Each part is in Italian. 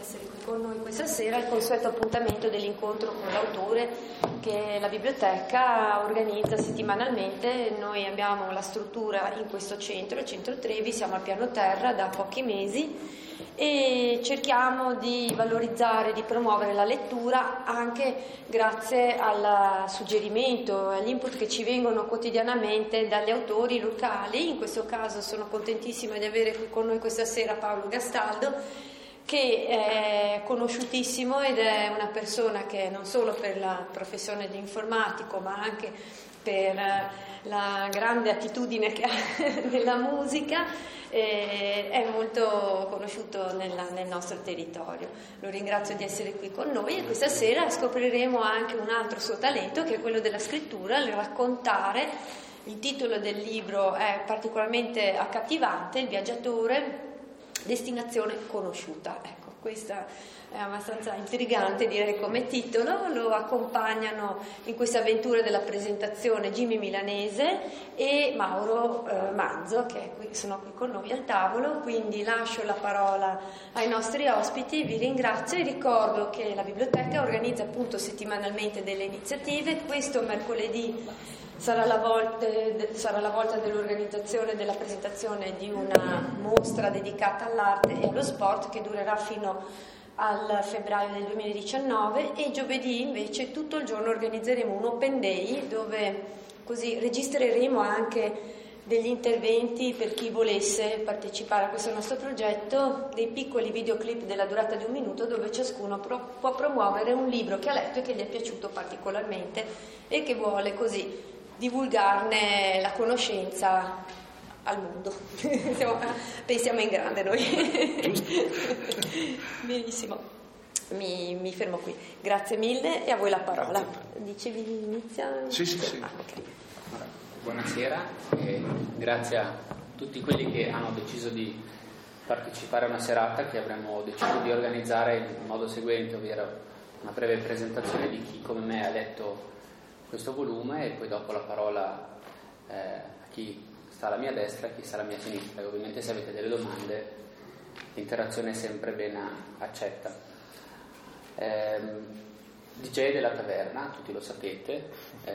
essere qui con noi questa sera al consueto appuntamento dell'incontro con l'autore che la biblioteca organizza settimanalmente. Noi abbiamo la struttura in questo centro, il centro Trevi, siamo al piano terra da pochi mesi e cerchiamo di valorizzare, di promuovere la lettura anche grazie al suggerimento, agli input che ci vengono quotidianamente dagli autori locali. In questo caso sono contentissima di avere qui con noi questa sera Paolo Gastaldo, che è conosciutissimo ed è una persona che non solo per la professione di informatico ma anche per la grande attitudine che ha nella musica, è molto conosciuto nel nostro territorio. Lo ringrazio di essere qui con noi e questa sera scopriremo anche un altro suo talento, che è quello della scrittura, il raccontare. Il titolo del libro è particolarmente accattivante, Il viaggiatore, destinazione conosciuta. Ecco, questa è abbastanza intrigante, direi, come titolo. Lo accompagnano in questa avventura della presentazione Jimmy Milanese e Mauro Manzo, che sono qui con noi al tavolo. Quindi lascio la parola ai nostri ospiti, vi ringrazio e ricordo che la biblioteca organizza appunto settimanalmente delle iniziative. Questo mercoledì sarà la volta dell'organizzazione della presentazione di una mostra dedicata all'arte e allo sport che durerà fino al febbraio del 2019, e giovedì invece tutto il giorno organizzeremo un open day dove così registreremo anche degli interventi per chi volesse partecipare a questo nostro progetto, dei piccoli videoclip della durata di 1 minuto dove ciascuno può promuovere un libro che ha letto e che gli è piaciuto particolarmente e che vuole così divulgarne la conoscenza al mondo. Pensiamo in grande noi. Benissimo, mi fermo qui. Grazie mille e a voi la parola. Dicevi inizia? Sì. Okay. Buonasera e grazie a tutti quelli che hanno deciso di partecipare a una serata che avremmo deciso di organizzare in modo seguente, ovvero una breve presentazione di chi come me ha letto questo volume e poi dopo la parola a chi sta alla mia destra e a chi sta alla mia sinistra, e ovviamente se avete delle domande l'interazione è sempre ben accetta. DJ della taverna, tutti lo sapete,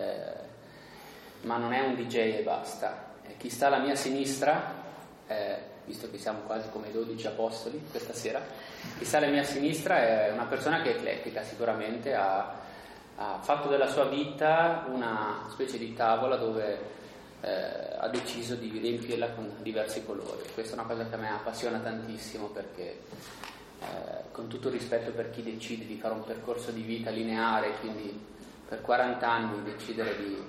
ma non è un DJ e basta. Chi sta alla mia sinistra, visto che siamo quasi come i 12 apostoli questa sera, chi sta alla mia sinistra è una persona che è eclettica, sicuramente ha fatto della sua vita una specie di tavola dove ha deciso di riempirla con diversi colori. Questa è una cosa che a me appassiona tantissimo, perché con tutto il rispetto per chi decide di fare un percorso di vita lineare, quindi per 40 anni decidere di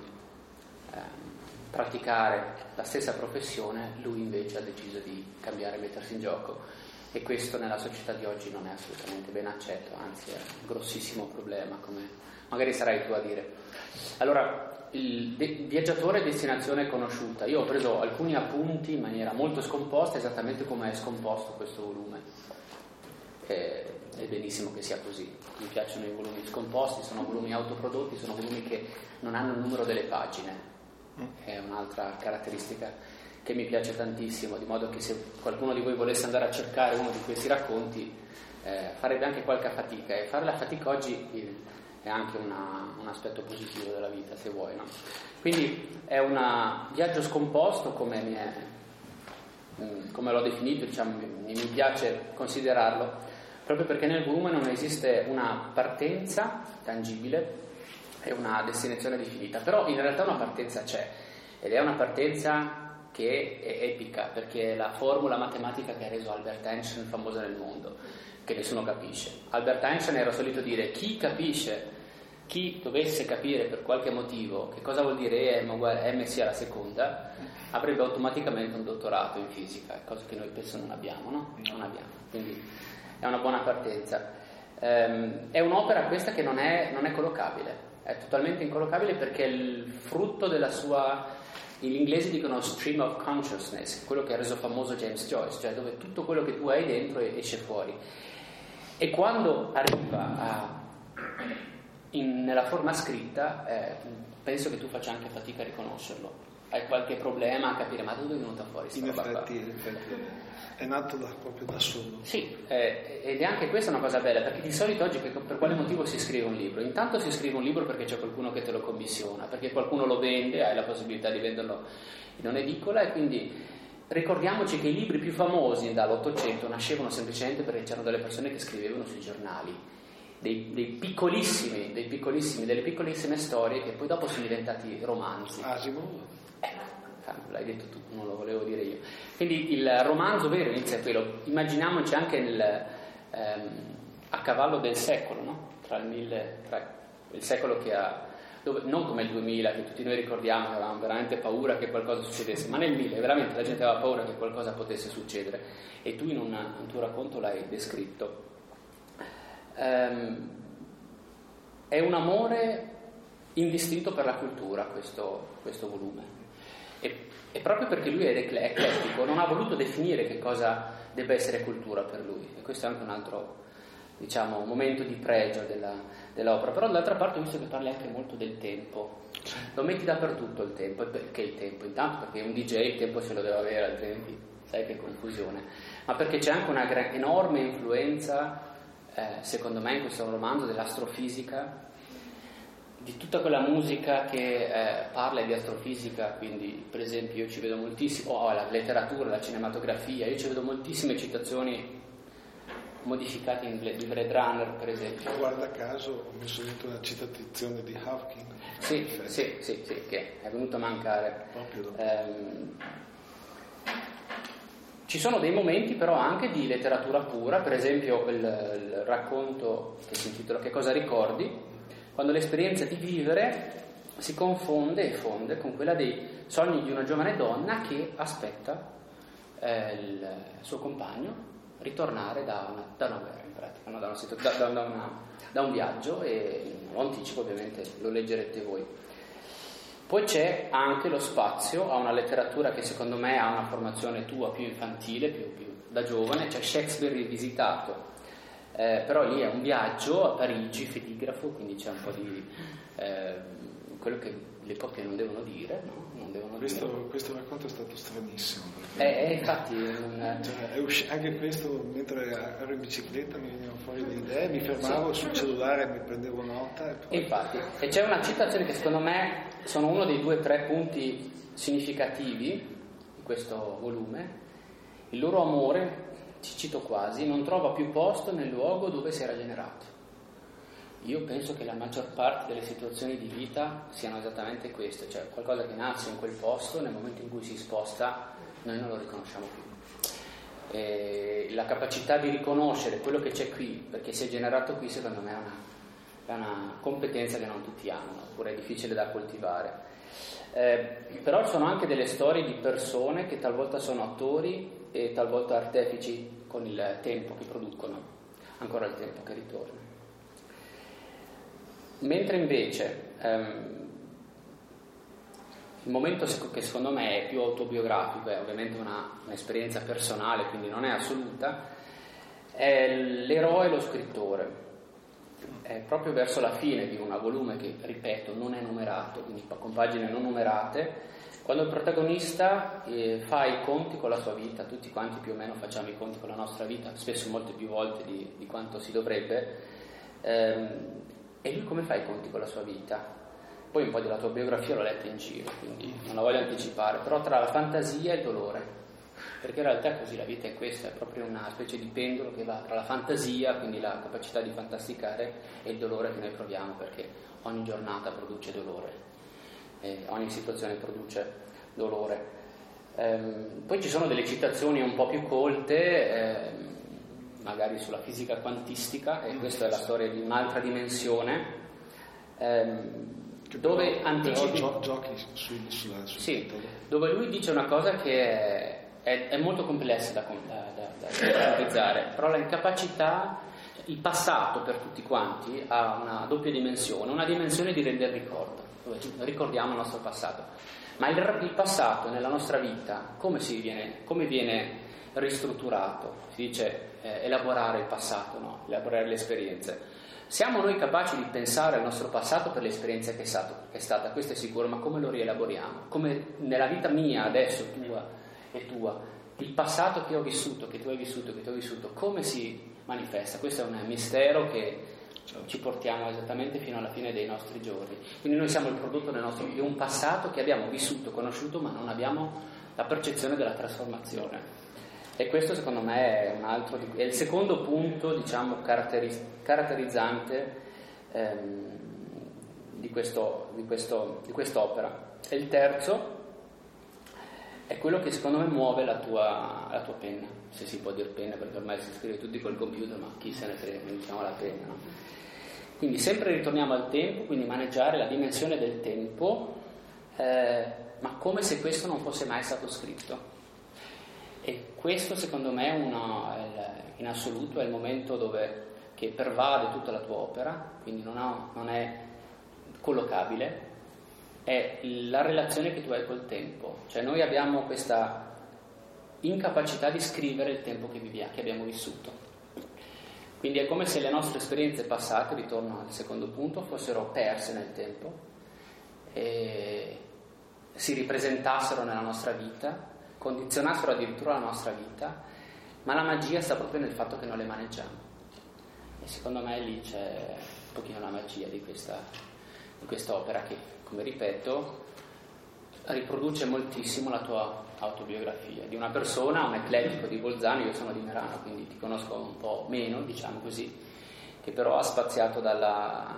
praticare la stessa professione, lui invece ha deciso di cambiare e mettersi in gioco, e questo nella società di oggi non è assolutamente ben accetto, anzi è un grossissimo problema, come magari sarai tu a dire. Allora, il viaggiatore destinazione conosciuta. Io ho preso alcuni appunti in maniera molto scomposta, esattamente come è scomposto questo volume. È benissimo che sia così. Mi piacciono i volumi scomposti, sono volumi autoprodotti, sono volumi che non hanno il numero delle pagine. È un'altra caratteristica che mi piace tantissimo, di modo che se qualcuno di voi volesse andare a cercare uno di questi racconti farebbe anche qualche fatica, e fare la fatica oggi è anche un aspetto positivo della vita, se vuoi, no? Quindi è un viaggio scomposto, come l'ho definito, diciamo, mi piace considerarlo, proprio perché nel volume non esiste una partenza tangibile e una destinazione definita, però in realtà una partenza c'è, ed è una partenza che è epica, perché è la formula matematica che ha reso Albert Einstein famoso nel mondo, che nessuno capisce. Albert Einstein era solito dire: chi capisce, chi dovesse capire per qualche motivo che cosa vuol dire E m uguale mc alla seconda, avrebbe automaticamente un dottorato in fisica, cosa che noi penso non abbiamo, no? Non abbiamo, quindi è una buona partenza. È un'opera questa che non è collocabile, è totalmente incollocabile, perché è il frutto della sua, in inglese dicono stream of consciousness, quello che ha reso famoso James Joyce, cioè dove tutto quello che tu hai dentro esce fuori, e quando arriva nella forma scritta penso che tu faccia anche fatica a riconoscerlo, hai qualche problema a capire ma dove è venuta fuori questa roba qua? In effetti è nato proprio da solo. Sì, ed è anche questa una cosa bella, perché di solito oggi per quale motivo si scrive un libro? Intanto si scrive un libro perché c'è qualcuno che te lo commissiona, perché qualcuno lo vende, hai la possibilità di venderlo in un'edicola, e quindi ricordiamoci che i libri più famosi dall'Ottocento nascevano semplicemente perché c'erano delle persone che scrivevano sui giornali delle piccolissime storie che poi dopo sono diventati romanzi. Asimov? L'hai detto tu, non lo volevo dire io. Quindi il romanzo vero inizia quello. Immaginiamoci anche a cavallo del secolo, no? Tra il secolo che ha, dove, non come il 2000 che tutti noi ricordiamo, che avevamo veramente paura che qualcosa succedesse, ma nel 1000 veramente la gente aveva paura che qualcosa potesse succedere, e tu in un tuo racconto l'hai descritto. È un amore indistinto per la cultura questo volume. E proprio perché lui è eclettico, non ha voluto definire che cosa debba essere cultura per lui, e questo è anche un altro, diciamo, momento di pregio dell'opera. Però dall'altra parte ho visto che parli anche molto del tempo, lo metti dappertutto il tempo. E perché il tempo? Intanto perché un DJ il tempo se lo deve avere, altrimenti sai che confusione, ma perché c'è anche una enorme influenza, secondo me in questo romanzo, dell'astrofisica, di tutta quella musica che parla di astrofisica. Quindi per esempio io ci vedo moltissimo, la letteratura, la cinematografia, io ci vedo moltissime citazioni modificate in di Blade Runner, per esempio. Guarda caso ho messo dentro una citazione di Hawking. Sì, che è venuto a mancare proprio dopo. Ci sono dei momenti però anche di letteratura pura, per esempio il racconto che si intitola Che cosa ricordi, quando l'esperienza di vivere si confonde e fonde con quella dei sogni di una giovane donna che aspetta il suo compagno ritornare da una guerra, in pratica, no? da un viaggio, e lo anticipo, ovviamente lo leggerete voi. Poi c'è anche lo spazio a una letteratura che secondo me ha una formazione tua più infantile, più da giovane. C'è Shakespeare rivisitato, però lì è un viaggio a Parigi, fetigrafo, quindi c'è un po' di quello che le coppie non devono dire, no? Non devono questo racconto è stato stranissimo, infatti anche questo, mentre ero in bicicletta mi venivano fuori le idee, mi fermavo sul cellulare, mi prendevo nota, e poi... Infatti, e c'è una citazione che secondo me sono uno dei 2 o 3 punti significativi di questo volume. Il loro amore, ci cito quasi, non trova più posto nel luogo dove si era generato. Io penso che la maggior parte delle situazioni di vita siano esattamente queste, cioè qualcosa che nasce in quel posto, nel momento in cui si sposta noi non lo riconosciamo più. E la capacità di riconoscere quello che c'è qui perché si è generato qui, secondo me è una competenza che non tutti hanno, oppure è difficile da coltivare. Però sono anche delle storie di persone che talvolta sono attori e talvolta artefici con il tempo che producono, ancora il tempo che ritorna. Mentre invece il momento che secondo me è più autobiografico, è ovviamente un'esperienza personale, quindi non è assoluta, è l'eroe e lo scrittore. È proprio verso la fine di un volume che, ripeto, non è numerato, quindi con pagine non numerate, quando il protagonista fa i conti con la sua vita. Tutti quanti più o meno facciamo i conti con la nostra vita, spesso molte più volte di quanto si dovrebbe. E lui come fa i conti con la sua vita? Poi un po' della tua biografia l'ho letta in giro, quindi non la voglio anticipare, però tra la fantasia e il dolore, perché in realtà così la vita è questa, è proprio una specie di pendolo che va tra la fantasia, quindi la capacità di fantasticare, e il dolore che noi proviamo, perché ogni giornata produce dolore, ogni situazione produce dolore. Poi ci sono delle citazioni un po' più colte, magari sulla fisica quantistica, e questa è la storia di un'altra dimensione, dove anticipi giochi sulla sì, dove lui dice una cosa che è molto complessa da analizzare, però la incapacità, il passato per tutti quanti ha una doppia dimensione, una dimensione di rendere ricordo, dove ricordiamo il nostro passato, ma il passato nella nostra vita come viene ristrutturato? Si dice elaborare il passato, no? Elaborare le esperienze. Siamo noi capaci di pensare al nostro passato per l'esperienza che è stata, questo è sicuro, ma come lo rielaboriamo? Come nella vita mia, adesso, tua e tua, il passato che ho vissuto, che tu hai vissuto, che tu hai vissuto, come si manifesta? Questo è un mistero che ci portiamo esattamente fino alla fine dei nostri giorni. Quindi noi siamo il prodotto di un passato che abbiamo vissuto, conosciuto, ma non abbiamo la percezione della trasformazione. E questo secondo me è il secondo punto, diciamo, caratterizzante di quest'opera. E il terzo è quello che secondo me muove la tua penna, se si può dire penna, perché ormai si scrive tutti col computer, ma chi se ne frega, diciamo la penna, no? Quindi sempre ritorniamo al tempo, quindi maneggiare la dimensione del tempo, ma come se questo non fosse mai stato scritto. E questo secondo me in assoluto è il momento che pervade tutta la tua opera, quindi non è collocabile, è la relazione che tu hai col tempo. Cioè noi abbiamo questa incapacità di scrivere il tempo che abbiamo vissuto. Quindi è come se le nostre esperienze passate, ritorno al secondo punto, fossero perse nel tempo e si ripresentassero nella nostra vita, condizionassero addirittura la nostra vita, ma la magia sta proprio nel fatto che non le maneggiamo. E secondo me lì c'è un pochino la magia di quest'opera che, come ripeto, riproduce moltissimo la tua autobiografia di una persona, un eclettico di Bolzano. Io sono di Merano, quindi ti conosco un po' meno, diciamo così, che però ha spaziato dalla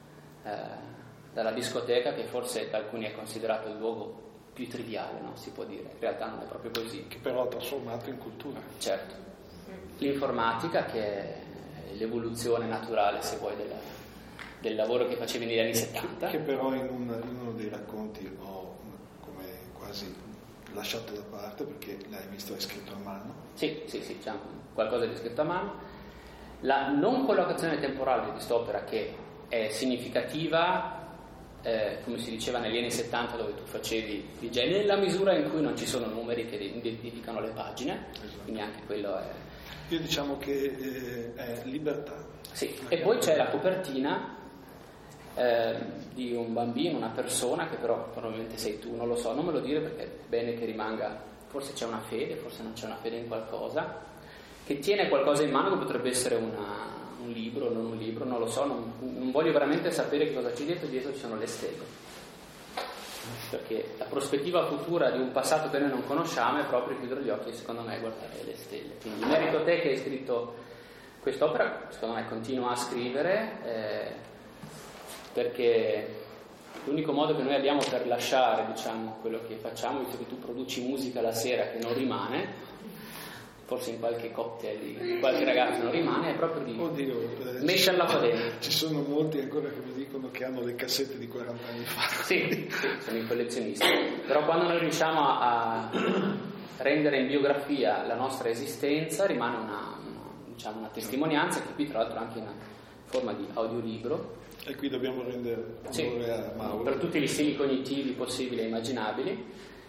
discoteca, che forse da alcuni è considerato il luogo più triviale, no? Si può dire, in realtà non è proprio così. Che però ha trasformato in cultura. Certo. L'informatica, che è l'evoluzione naturale, se vuoi, del lavoro che facevi negli anni 70. Che però in uno dei racconti ho come quasi lasciato da parte, perché l'hai visto, è scritto a mano. Sì, c'è qualcosa di scritto a mano. La non collocazione temporale di quest'opera, che è significativa, come si diceva negli anni 70, dove tu facevi DJ nella misura in cui non ci sono numeri che identificano le pagine, esatto. Quindi anche quello è... Io diciamo che è libertà. Sì, e poi c'è la copertina di un bambino, una persona, che però probabilmente sei tu, non lo so, non me lo dire perché è bene che rimanga, forse c'è una fede, forse non c'è una fede in qualcosa, che tiene qualcosa in mano che potrebbe essere un libro, non un libro, non lo so, non voglio veramente sapere che cosa c'è dietro ci sono le stelle, perché la prospettiva futura di un passato che noi non conosciamo è proprio chiudere gli occhi e secondo me guardare le stelle. Quindi merito te che hai scritto quest'opera, secondo me continua a scrivere, perché l'unico modo che noi abbiamo per lasciare, diciamo, quello che facciamo, visto che tu produci musica la sera che non rimane, forse in qualche cocktail di qualche ragazzo non rimane, è proprio di metterla qua dentro. Ci sono molti ancora che mi dicono che hanno le cassette di 40 anni fa. Sì, sono i collezionisti. Però quando noi riusciamo a rendere in biografia la nostra esistenza, rimane una testimonianza, che qui tra l'altro anche in forma di audiolibro. E qui dobbiamo rendere onore a Mauro. Per tutti gli stili cognitivi possibili e immaginabili.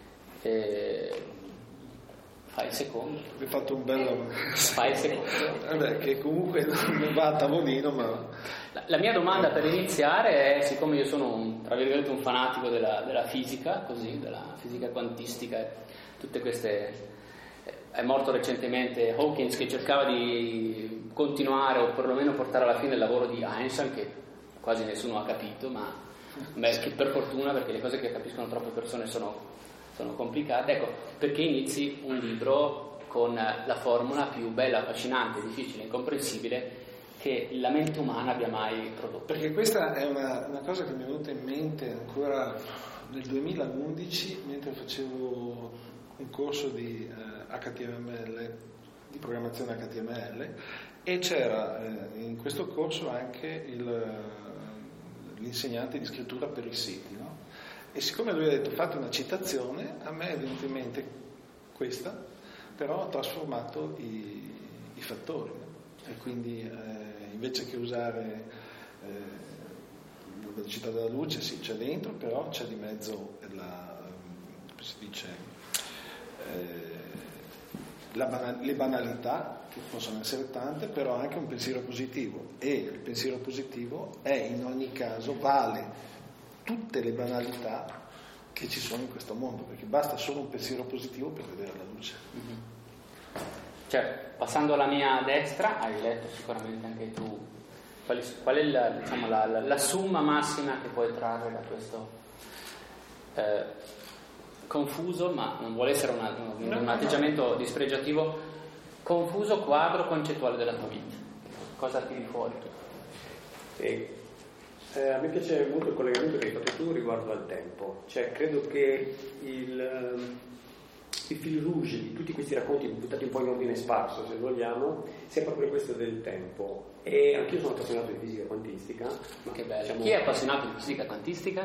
Fai il secondo. Hai fatto un bello... Fai il secondo. Che comunque non va a tavolino, ma... La mia domanda per iniziare è, siccome io sono tra virgolette un fanatico della fisica, così, della fisica quantistica, tutte queste... È morto recentemente Hawkins, che cercava di continuare o perlomeno portare alla fine il lavoro di Einstein, che quasi nessuno ha capito, ma che per fortuna, perché le cose che capiscono troppe persone sono complicate. Ecco, perché inizi un libro con la formula più bella, affascinante, difficile, incomprensibile che la mente umana abbia mai prodotto? Perché questa è una cosa che mi è venuta in mente ancora nel 2011, mentre facevo un corso di HTML, di programmazione HTML, e c'era in questo corso anche l'insegnante di scrittura per i siti, no? E siccome lui ha detto fate una citazione, a me è venuta in mente questa, però ho trasformato i fattori, no? E quindi invece che usare la velocità della luce, sì, c'è dentro, però c'è di mezzo come si dice, le banalità, che possono essere tante, però anche un pensiero positivo, e il pensiero positivo è in ogni caso, vale tutte le banalità che ci sono in questo mondo, perché basta solo un pensiero positivo per vedere la luce. Cioè, passando alla mia destra, hai letto sicuramente anche tu qual è la somma massima che puoi trarre da questo confuso, ma non vuole essere un atteggiamento dispregiativo, confuso quadro concettuale della tua vita. Cosa tiri fuori tu? A me piace molto il collegamento che hai fatto tu riguardo al tempo, cioè credo che il fil rouge di tutti questi racconti buttati un po' in ordine sparso, se vogliamo, sia proprio questo del tempo. E anch'io sono appassionato di fisica quantistica. Ma che bello. Chi è appassionato di fisica quantistica?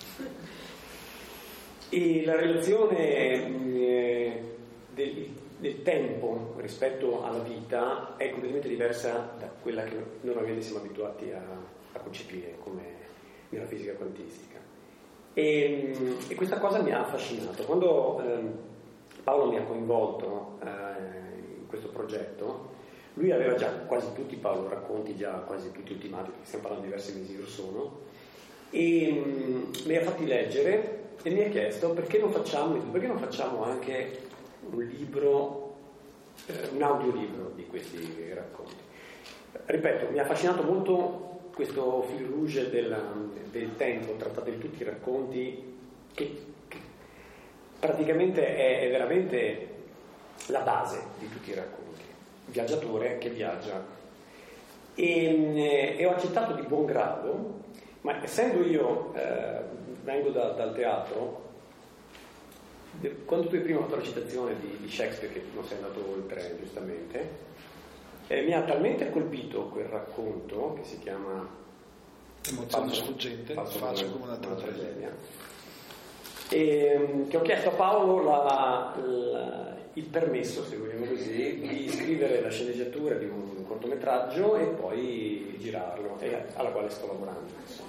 E la relazione del tempo rispetto alla vita è completamente diversa da quella che normalmente siamo abituati a concepire come nella fisica quantistica. E questa cosa mi ha affascinato. Quando Paolo mi ha coinvolto in questo progetto, lui aveva già quasi tutti, Paolo racconti già quasi tutti ultimati, perché stiamo parlando di diversi mesi or sono, e me li ha fatti leggere e mi ha chiesto perché non facciamo anche un libro, un audiolibro di questi racconti. Ripeto, mi ha affascinato molto questo fil rouge del tempo trattato in tutti i racconti, che praticamente è veramente la base di tutti i racconti. Il viaggiatore che viaggia. E ho accettato di buon grado, ma essendo io vengo dal teatro, quando tu hai prima fatto la citazione di Shakespeare, che non sei andato oltre giustamente, mi ha talmente colpito quel racconto che si chiama Emozione sfuggente, falso come una tragedia, e che ho chiesto a Paolo il permesso, se vogliamo così, di scrivere la sceneggiatura di un cortometraggio e poi girarlo, alla quale sto lavorando, insomma.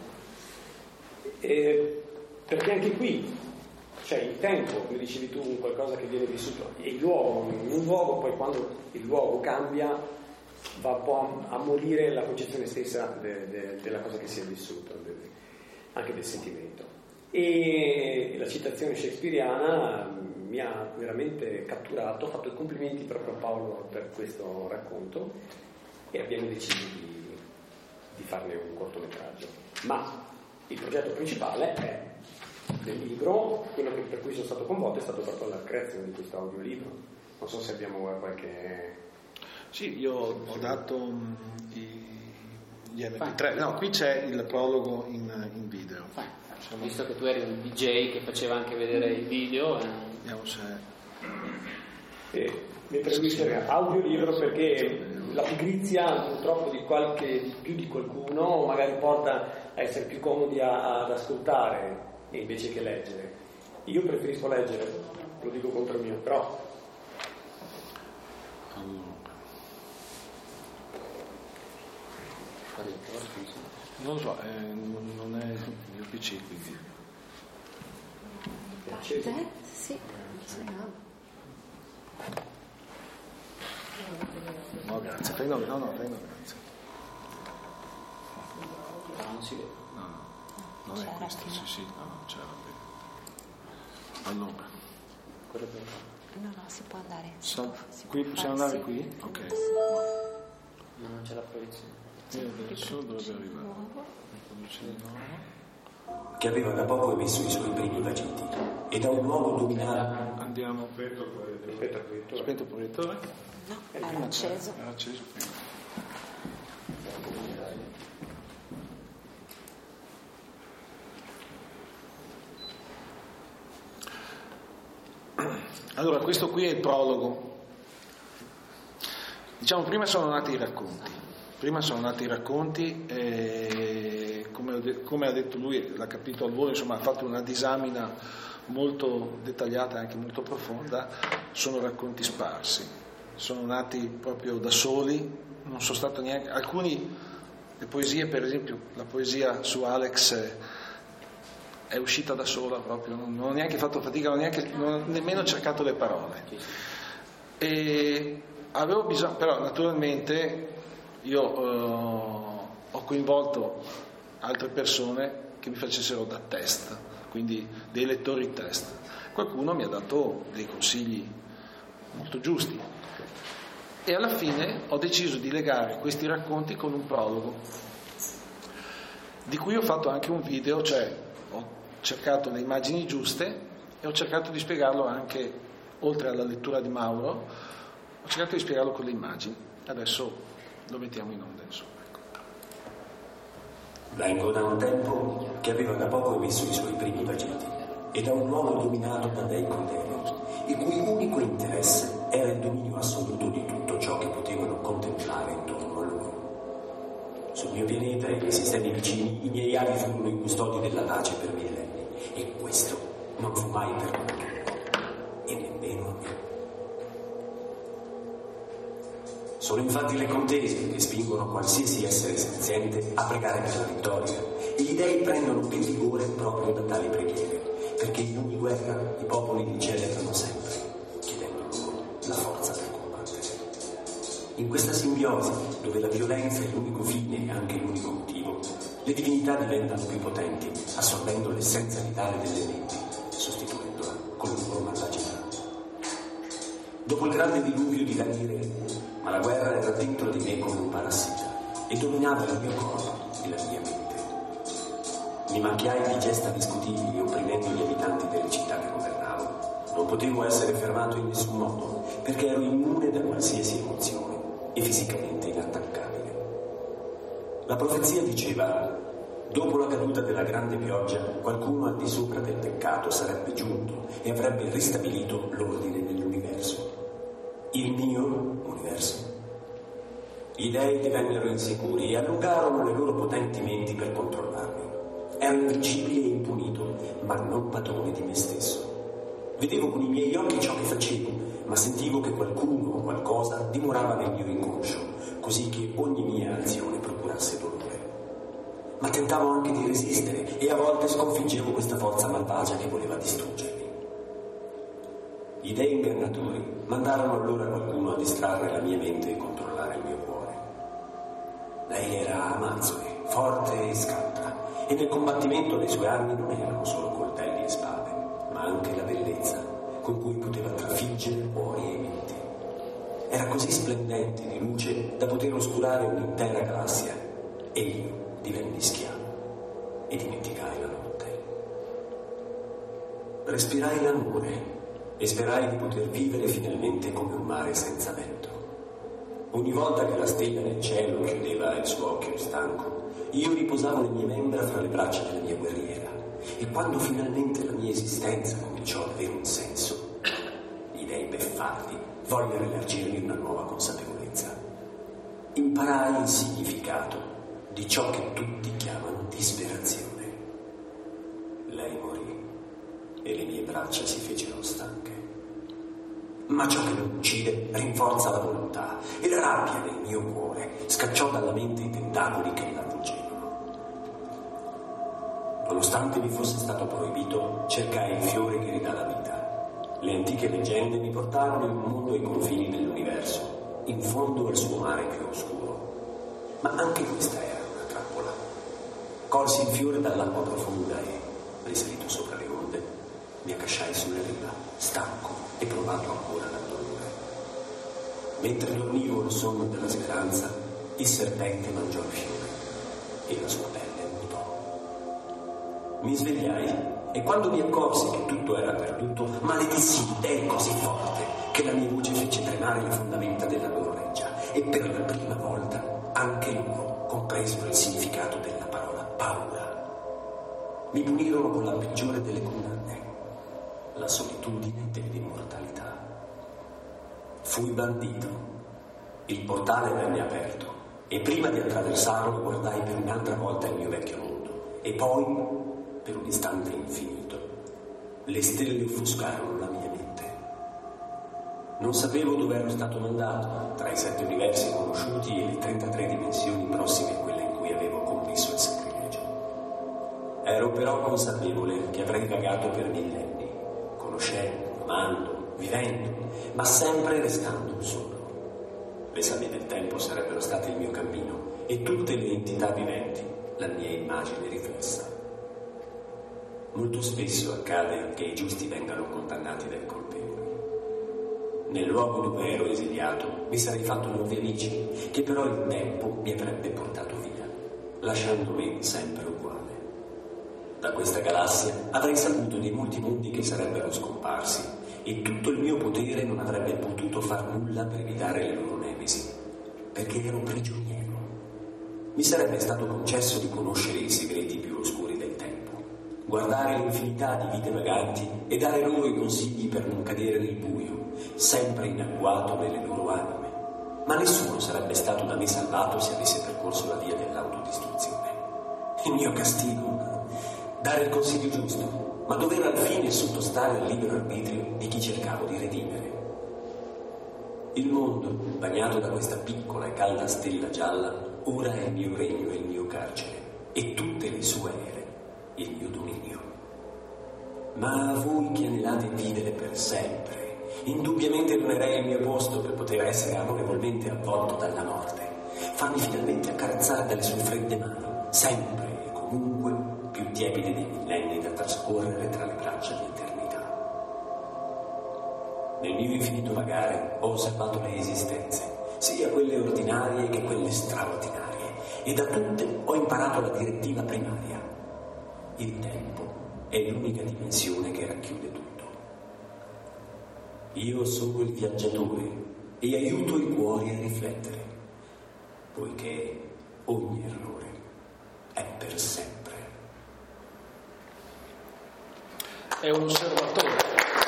Perché anche qui c'è il tempo, come dicevi tu, qualcosa che viene vissuto, e il luogo, un luogo, poi quando il luogo cambia va un po' a morire la concezione stessa della cosa che si è vissuta, anche del sentimento. E la citazione shakespeariana mi ha veramente catturato, ho fatto i complimenti proprio a Paolo per questo racconto e abbiamo deciso di farne un cortometraggio. Ma il progetto principale è del libro, quello per cui sono stato coinvolto è stato proprio la creazione di questo audiolibro. Non so se abbiamo qualche... Sì, io ho dato gli MP3. No, qui c'è il prologo in video. Visto che tu eri un DJ che faceva anche vedere i video, vediamo se... mi preferisce audiolibro perché la pigrizia purtroppo di più di qualcuno magari porta a essere più comodi ad ascoltare invece che leggere. Io preferisco leggere, lo dico contro il mio, però non lo so, non è il mio PC, quindi sì. no grazie, prendo grazie. Però non si vede. Non è questo, sì, no, c'era bene. Allora. No, si può andare. Qui possiamo andare qui? Ok. No, non c'è la proiezione. Adesso dovrebbe arrivare. Che aveva da poco emesso i suoi primi vagiti e da un luogo dominante. Andiamo. Spento il proiettore? No, era acceso. Era acceso prima. Allora, questo qui è il prologo. Diciamo, prima sono nati i racconti e come ha detto lui, l'ha capito al volo, insomma ha fatto una disamina molto dettagliata e anche molto profonda. Sono racconti sparsi, sono nati proprio da soli, non sono stato neanche... Alcuni, le poesie, per esempio la poesia su Alex è uscita da sola proprio, non ho neanche fatto fatica, non ho nemmeno cercato le parole. E avevo bisogno, però naturalmente io ho coinvolto altre persone che mi facessero da test, quindi dei lettori test. Qualcuno mi ha dato dei consigli molto giusti e alla fine ho deciso di legare questi racconti con un prologo, di cui ho fatto anche un video, cioè ho cercato le immagini giuste e ho cercato di spiegarlo anche, oltre alla lettura di Mauro, ho cercato di spiegarlo con le immagini. Adesso lo mettiamo in onda, insomma. Vengo da un tempo che aveva da poco emesso i suoi primi vagiti e da un uomo dominato da dei crudeli, il cui unico interesse era il dominio assoluto di tutto ciò che potevano contemplare intorno a loro. Sul mio pianeta e nei sistemi vicini i miei avi furono i custodi della pace per millenni, e questo non fu mai perdonato, e nemmeno a me. Sono infatti le contese che spingono qualsiasi essere senziente a pregare per la vittoria, e gli dei prendono più vigore proprio da tali preghiere, perché in ogni guerra i popoli li celebrano sempre, chiedendo loro la forza per combattere. In questa simbiosi, dove la violenza è l'unico fine e anche l'unico motivo, le divinità diventano più potenti, assorbendo l'essenza vitale delle menti, sostituendola con la loro malvagità. Dopo il grande diluvio di Daniele, ma la guerra era dentro di me come un parassita e dominava il mio corpo e la mia mente. Mi macchiai di gesta discutibili opprimendo gli abitanti delle città che governavo. Non potevo essere fermato in nessun modo perché ero immune da qualsiasi emozione e fisicamente inattaccabile. La profezia diceva: dopo la caduta della grande pioggia, qualcuno al di sopra del peccato sarebbe giunto e avrebbe ristabilito l'ordine dell'universo. Il mio universo. Gli dei divennero insicuri e allungarono le loro potenti menti per controllarmi. Ero invincibile e impunito, ma non padrone di me stesso. Vedevo con i miei occhi ciò che facevo, ma sentivo che qualcuno o qualcosa dimorava nel mio inconscio, così che ogni mia azione procurasse dolore. Ma tentavo anche di resistere e a volte sconfiggevo questa forza malvagia che voleva distruggermi. Gli dei ingannatori mandarono allora qualcuno a distrarre la mia mente e controllare il mio cuore. Lei era amazzone, forte e scaltra, e nel combattimento le sue armi non erano solo coltelli e spade, ma anche la bellezza con cui poteva trafiggere cuori e menti. Era così splendente di luce da poter oscurare un'intera galassia, e io divenni schiavo e dimenticai la notte. Respirai l'amore e sperai di poter vivere finalmente come un mare senza vento. Ogni volta che la stella nel cielo chiudeva il suo occhio stanco, io riposavo le mie membra fra le braccia della mia guerriera, e quando finalmente la mia esistenza cominciò ad avere un senso, gli dei beffardi vollero elargirmi una nuova consapevolezza. Imparai il significato di ciò che tutti chiamano disperazione. Lei morì e le mie braccia si fecero stanche. Ma ciò che non uccide rinforza la volontà, e la rabbia nel mio cuore scacciò dalla mente i tentacoli che la avvolgevano. Nonostante mi fosse stato proibito, cercai il fiore che ridà la vita. Le antiche leggende mi portarono in un mondo ai confini dell'universo, in fondo al suo mare più oscuro. Ma anche questa era una trappola. Colsi il fiore dall'acqua profonda e, risalito sopra le onde, mi accasciai sulle riva, stanco e provato ancora dal dolore. Mentre dormivo il sonno della speranza, il serpente mangiò il fiore e la sua pelle mutò. Mi svegliai e quando mi accorsi che tutto era perduto, maledissi il dei così forte che la mia voce fece tremare le fondamenta della correggia, e per la prima volta anche loro compresero il significato della parola paura. Mi punirono con la peggiore delle condanne, la solitudine dell'immortalità. Fui bandito. Il portale venne aperto e prima di attraversarlo guardai per un'altra volta il mio vecchio mondo, e poi, per un istante infinito, le stelle offuscarono la mia mente. Non sapevo dove ero stato mandato, tra i 7 universi conosciuti e le 33 dimensioni prossime a quelle in cui avevo commesso il sacrilegio. Ero però consapevole che avrei vagato per millenni, conoscendo, amando, vivendo, ma sempre restando un solo. Le sabbie del tempo sarebbero state il mio cammino e tutte le entità viventi la mia immagine riflessa. Molto spesso accade che i giusti vengano condannati dai colpevoli. Nel luogo dove ero esiliato mi sarei fatto nuovi amici, che però il tempo mi avrebbe portato via, lasciando me sempre uguale. Da questa galassia avrei saputo dei molti mondi che sarebbero scomparsi e tutto il mio potere non avrebbe potuto far nulla per evitare le loro nemesi, perché ero prigioniero. Mi sarebbe stato concesso di conoscere i segreti più oscuri del tempo, guardare l'infinità di vite vaganti e dare loro i consigli per non cadere nel buio, sempre in agguato nelle loro anime. Ma nessuno sarebbe stato da me salvato se avesse percorso la via dell'autodistruzione. Il mio castigo? Dare il consiglio giusto, ma dover al fine sottostare al libero arbitrio di chi cercavo di redimere. Il mondo, bagnato da questa piccola e calda stella gialla, ora è il mio regno e il mio carcere, e tutte le sue ere il mio dominio. Ma a voi che anelate vivere per sempre, indubbiamente donerei il mio posto per poter essere amorevolmente avvolto dalla morte, farmi finalmente accarezzare dalle sue fredde mani, sempre e comunque più tiepide dei millenni da trascorrere tra le braccia di eternità. Nel mio infinito vagare ho osservato le esistenze, sia quelle ordinarie che quelle straordinarie, e da tutte ho imparato la direttiva primaria. Il tempo è l'unica dimensione che racchiude tutto. Io sono il viaggiatore e aiuto i cuori a riflettere, poiché ogni errore è per sempre. È un osservatore.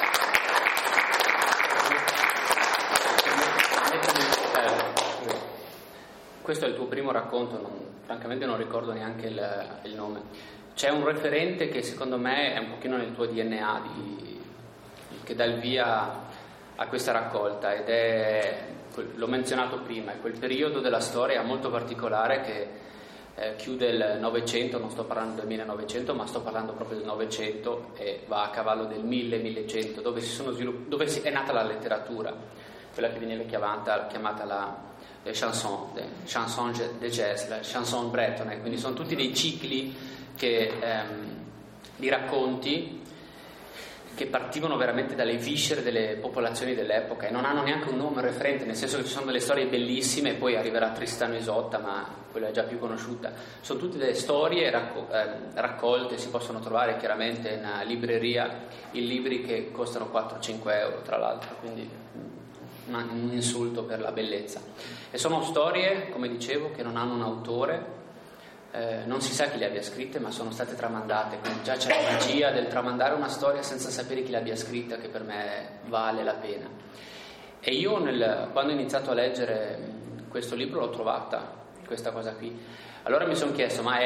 Questo è il tuo primo racconto, francamente non ricordo neanche il nome. C'è un referente che secondo me è un pochino nel tuo DNA, che dà il via a questa raccolta, ed è, l'ho menzionato prima, è quel periodo della storia molto particolare che chiude il Novecento. Non sto parlando del 1900, ma sto parlando proprio del Novecento, e va a cavallo del 1100, dove è nata la letteratura, quella che veniva chiamata la chanson de jazz, la chanson bretone. Quindi sono tutti dei cicli di racconti che partivano veramente dalle viscere delle popolazioni dell'epoca, e non hanno neanche un nome referente, nel senso che ci sono delle storie bellissime, e poi arriverà Tristano e Isotta, ma quella è già più conosciuta. Sono tutte delle storie raccolte, si possono trovare chiaramente in libreria, in libri che costano 4-5 euro, tra l'altro, quindi un insulto per la bellezza. E sono storie, come dicevo, che non hanno un autore, non si sa chi le abbia scritte, ma sono state tramandate, quindi già c'è la magia del tramandare una storia senza sapere chi l'abbia scritta, che per me vale la pena. E io quando ho iniziato a leggere questo libro l'ho trovata questa cosa qui. Allora mi sono chiesto, ma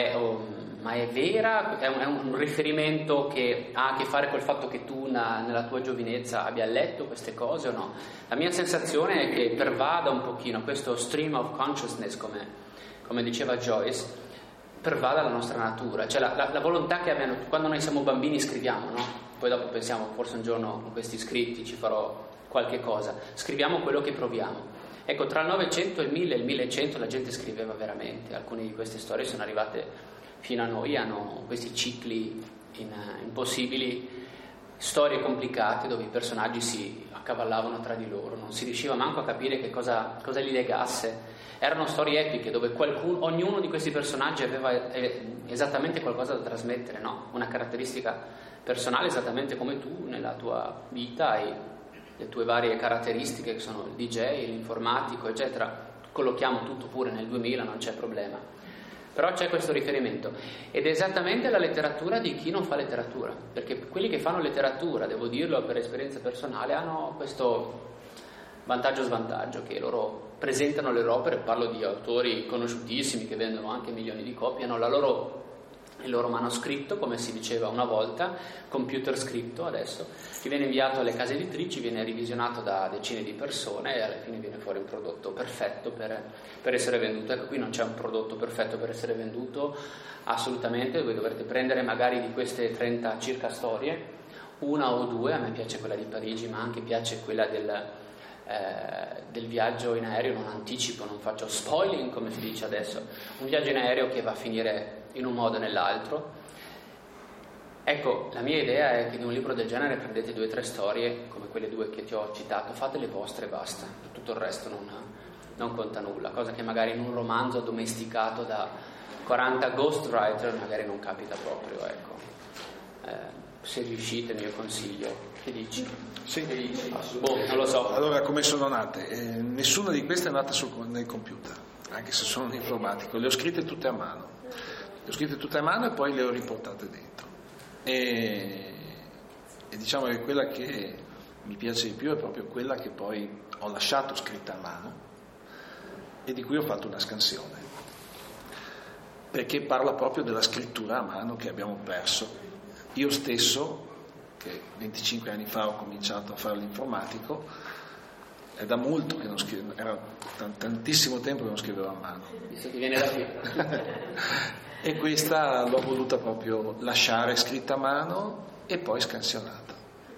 è vera? È un riferimento che ha a che fare col fatto che tu nella tua giovinezza abbia letto queste cose o no? La mia sensazione è che pervada un pochino questo stream of consciousness, come diceva Joyce, pervada la nostra natura, cioè la volontà che abbiamo. Quando noi siamo bambini scriviamo, no? Poi dopo pensiamo, forse un giorno con questi scritti ci farò qualche cosa. Scriviamo quello che proviamo. Ecco, tra il 900 e il 1000 e il 1100 la gente scriveva veramente. Alcune di queste storie sono arrivate fino a noi, hanno questi cicli impossibili, storie complicate dove i personaggi si accavallavano tra di loro, non si riusciva manco a capire che cosa li legasse. Erano storie epiche dove ognuno di questi personaggi aveva esattamente qualcosa da trasmettere, no? Una caratteristica personale, esattamente come tu nella tua vita hai le tue varie caratteristiche, che sono il DJ, l'informatico, eccetera. Collochiamo tutto pure nel 2000, non c'è problema. Però c'è questo riferimento, ed è esattamente la letteratura di chi non fa letteratura, perché quelli che fanno letteratura, devo dirlo per esperienza personale, hanno questo vantaggio-svantaggio, che loro presentano le loro opere. Parlo di autori conosciutissimi che vendono anche milioni di copie, hanno il loro manoscritto, come si diceva una volta, computer scritto adesso, che viene inviato alle case editrici, viene revisionato da decine di persone e alla fine viene fuori un prodotto perfetto per essere venduto. Ecco, qui non c'è un prodotto perfetto per essere venduto, assolutamente. Voi dovrete prendere magari di queste 30 circa storie una o due. A me piace quella di Parigi, ma anche piace quella del viaggio in aereo. Non anticipo, non faccio spoiling come si dice adesso, un viaggio in aereo che va a finire in un modo o nell'altro. Ecco, la mia idea è che di un libro del genere prendete 2 o 3 storie come quelle 2 che ti ho citato, fate le vostre e basta, tutto il resto non conta nulla, cosa che magari in un romanzo addomesticato da 40 ghostwriter magari non capita proprio, ecco. Se riuscite, il mio consiglio. Che dici? Sì. Che dici? Non lo so. Allora, come sono nate? Nessuna di queste è nata nel computer, anche se sono un informatico. Le ho scritte tutte a mano. E poi le ho riportate dentro. E diciamo che quella che mi piace di più è proprio quella che poi ho lasciato scritta a mano e di cui ho fatto una scansione, perché parla proprio della scrittura a mano che abbiamo perso. Io stesso, che 25 anni fa ho cominciato a fare l'informatico, è da molto che non scrivevo, era tantissimo tempo che non scrivevo a mano. Visto che viene da qui. E questa l'ho voluta proprio lasciare scritta a mano e poi scansionata.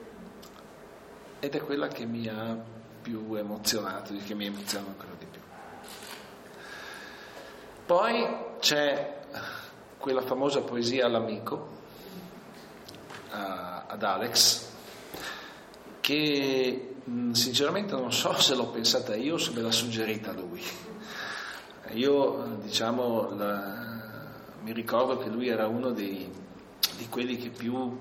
Ed è quella che mi ha più emozionato, che mi emoziona ancora di più. Poi c'è quella famosa poesia all'amico, ad Alex, che sinceramente non so se l'ho pensata io o se me l'ha suggerita lui. Io mi ricordo che lui era uno di quelli che più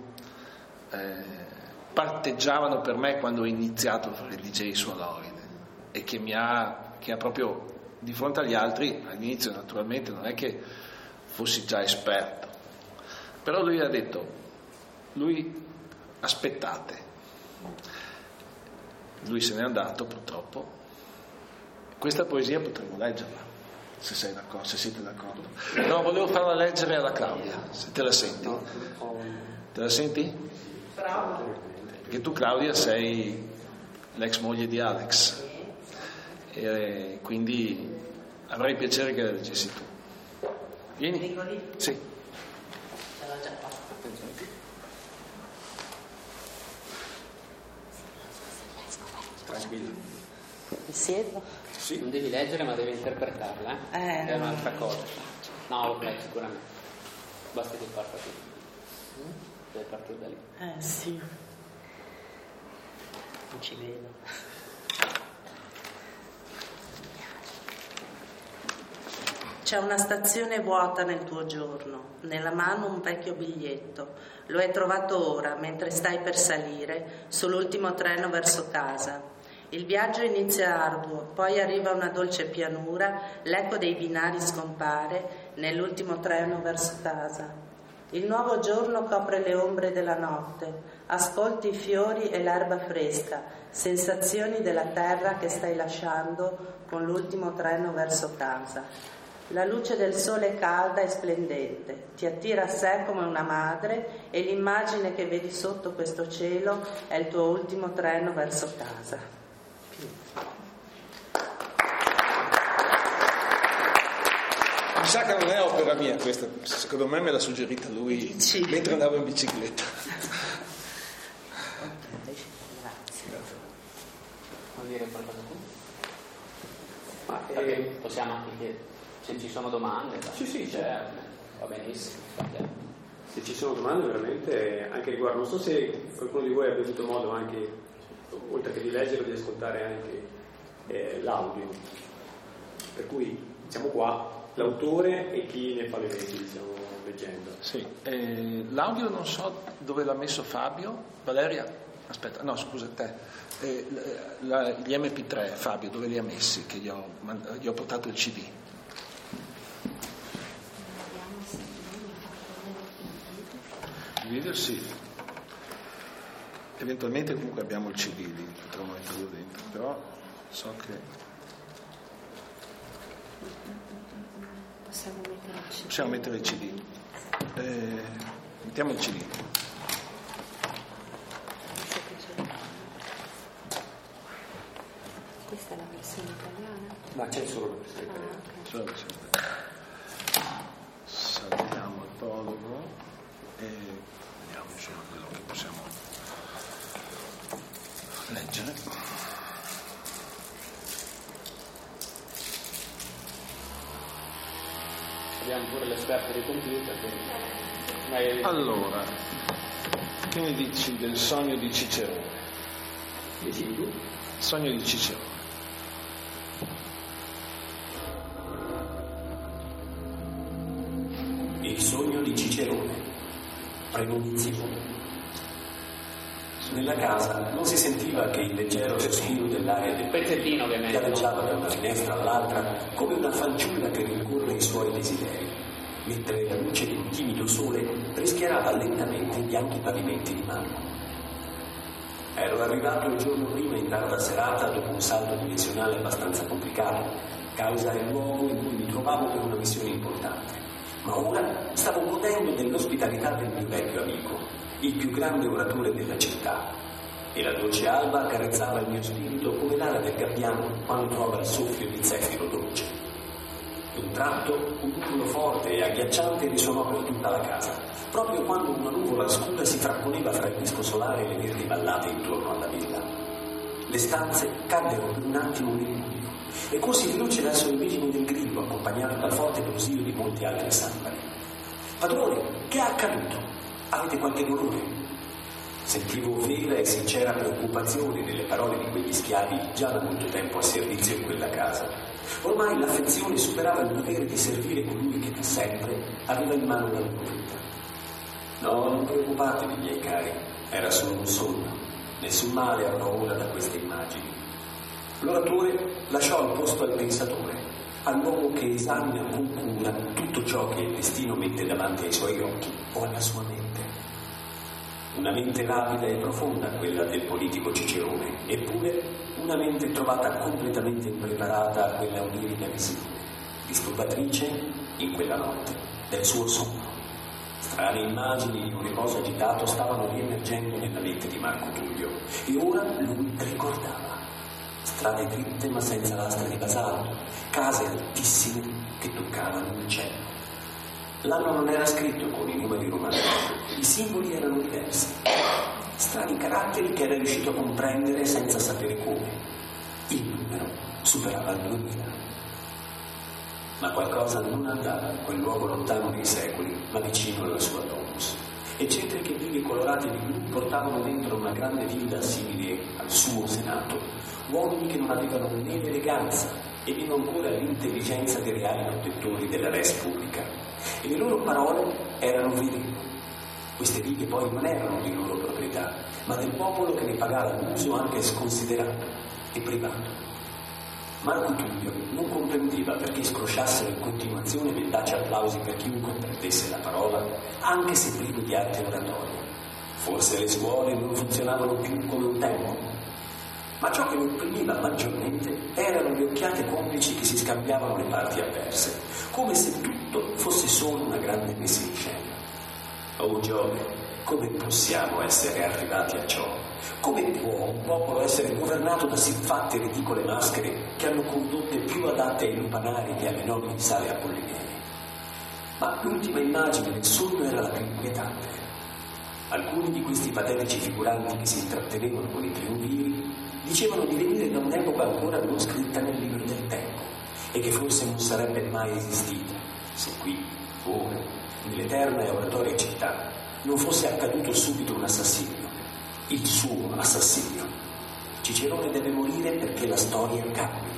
parteggiavano per me quando ho iniziato a fare il DJ su Aloride, e che ha proprio di fronte agli altri, all'inizio naturalmente non è che fossi già esperto, però lui ha detto: aspettate. Lui se n'è andato purtroppo. Questa poesia potremmo leggerla, se sei d'accordo, se siete d'accordo. No, volevo farla leggere alla Claudia, se te la senti. Te la senti? Bravo. Perché tu, Claudia, sei l'ex moglie di Alex, e quindi avrei piacere che la leggessi tu. Vieni. Sì. Ce l'ho già fatta. Tranquillo. Mi siedo? Sì. Non devi leggere, ma devi interpretarla, è un'altra cosa. No, ok, sicuramente. Basta che parta tu. Devi partire da lì. Sì. Non ci vedo. C'è una stazione vuota nel tuo giorno, nella mano un vecchio biglietto. Lo hai trovato ora, mentre stai per salire sull'ultimo treno verso casa. Il viaggio inizia arduo, poi arriva una dolce pianura, l'eco dei binari scompare nell'ultimo treno verso casa. Il nuovo giorno copre le ombre della notte, ascolti i fiori e l'erba fresca, sensazioni della terra che stai lasciando con l'ultimo treno verso casa. La luce del sole è calda e splendente, ti attira a sé come una madre e l'immagine che vedi sotto questo cielo è il tuo ultimo treno verso casa. Mi sa che non è opera mia questa, secondo me me l'ha suggerita lui mentre andavo in bicicletta. Vuoi dire qualcosa tu? Possiamo anche chiedere se ci sono domande. Sì, certo. Va benissimo. Se ci sono domande veramente anche riguardo, non so se qualcuno di voi abbia avuto modo anche, oltre che di leggere, di ascoltare anche l'audio, per cui siamo qua l'autore e chi ne fa le reti, stiamo leggendo. Sì, l'audio non so dove l'ha messo Fabio. Valeria? Aspetta, no scusa te. Gli MP3 Fabio dove li ha messi? Che gli ho portato il CD. Il video sì. Eventualmente comunque abbiamo il CD lì, potremmo metterlo dentro, però so che possiamo mettere il CD. Mettiamo il CD. Questa è la versione italiana? Ma c'è solo la versione italiana. Solo la versione italiana. Salviamo il prologo e vediamo insomma quello che possiamo abbiamo pure l'esperto di computer. Allora, che ne dici del sogno di Cicerone? Sogno di Cicerone. Il sogno di Cicerone. Premonizione. Nella casa non si sentiva che il leggero sospiro dell'aria del pezzettino ovviamente galleggiava da una finestra all'altra come una fanciulla che rincorre i suoi desideri, mentre la luce di un timido sole rischiarava lentamente i bianchi pavimenti di marmo. Ero arrivato il giorno prima in tarda serata dopo un salto dimensionale abbastanza complicato, causa il luogo in cui mi trovavo per una missione importante. Ma ora stavo godendo dell'ospitalità del mio vecchio amico, il più grande oratore della città, e la dolce alba accarezzava il mio spirito come l'ala del gabbiano quando trova il soffio di zeffiro dolce. D'un tratto un urlo forte e agghiacciante risuonò per tutta la casa, proprio quando una nuvola scura si frapponeva fra il disco solare e le verdi vallate intorno alla villa. Le stanze caddero per un attimo nel buio e corsi veloce verso il vigile del grillo, accompagnato dal forte brusio di molti altri sambari. Padrone, che è accaduto? Avete qualche dolore? Sentivo vera e sincera preoccupazione nelle parole di quegli schiavi già da molto tempo a servizio in quella casa. Ormai l'affezione superava il dovere di servire colui che da sempre aveva in mano la loro vita. No, non preoccupatevi, miei cari, era solo un sogno. Nessun male avrò ora da queste immagini. L'oratore lasciò il posto al pensatore, all'uomo che esamina con cura tutto ciò che il destino mette davanti ai suoi occhi o alla sua mente. Una mente rapida e profonda quella del politico Cicerone, eppure una mente trovata completamente impreparata a quella onirica visione, disturbatrice in quella notte del suo sonno. Strane immagini di un riposo agitato stavano riemergendo nella mente di Marco Tullio, e ora lui ricordava strade dritte ma senza lastre di basalto, case altissime che toccavano il cielo. L'anno non era scritto con i numeri romani, i simboli erano diversi, strani caratteri che era riuscito a comprendere senza sapere come. Il numero superava il 2000. Ma qualcosa non andava in quel luogo lontano nei secoli, ma vicino alla sua domus. E centri che vivi colorati di blu portavano dentro una grande villa simile al suo senato, uomini che non avevano né l'eleganza e meno ancora l'intelligenza dei reali protettori della res pubblica. E le loro parole erano veleno. Queste ville poi non erano di loro proprietà, ma del popolo che ne pagava l'uso anche sconsiderato e privato. Marco Tullio non comprendeva perché scrosciassero in continuazione mendaci applausi per chiunque prendesse la parola, anche se privo di arte oratoria. Forse le scuole non funzionavano più come un tempo. Ma ciò che lo opprimiva maggiormente erano le occhiate complici che si scambiavano le parti avverse, come se tutto fosse solo una grande messa in scena. Oh Giove, come possiamo essere arrivati a ciò? Come può un popolo essere governato da siffatte e ridicole maschere che hanno condotte più adatte ai lupanari che alle nobili sale apollinari? Ma l'ultima immagine del sogno era la più inquietante. Alcuni di questi patetici figuranti che si intrattenevano con i triunviri dicevano di venire da un'epoca ancora non scritta nel libro del tempo e che forse non sarebbe mai esistita se qui, ora, nell'eterna e oratoria città, non fosse accaduto subito un assassinio, il suo assassinio. Cicerone deve morire perché la storia cambi.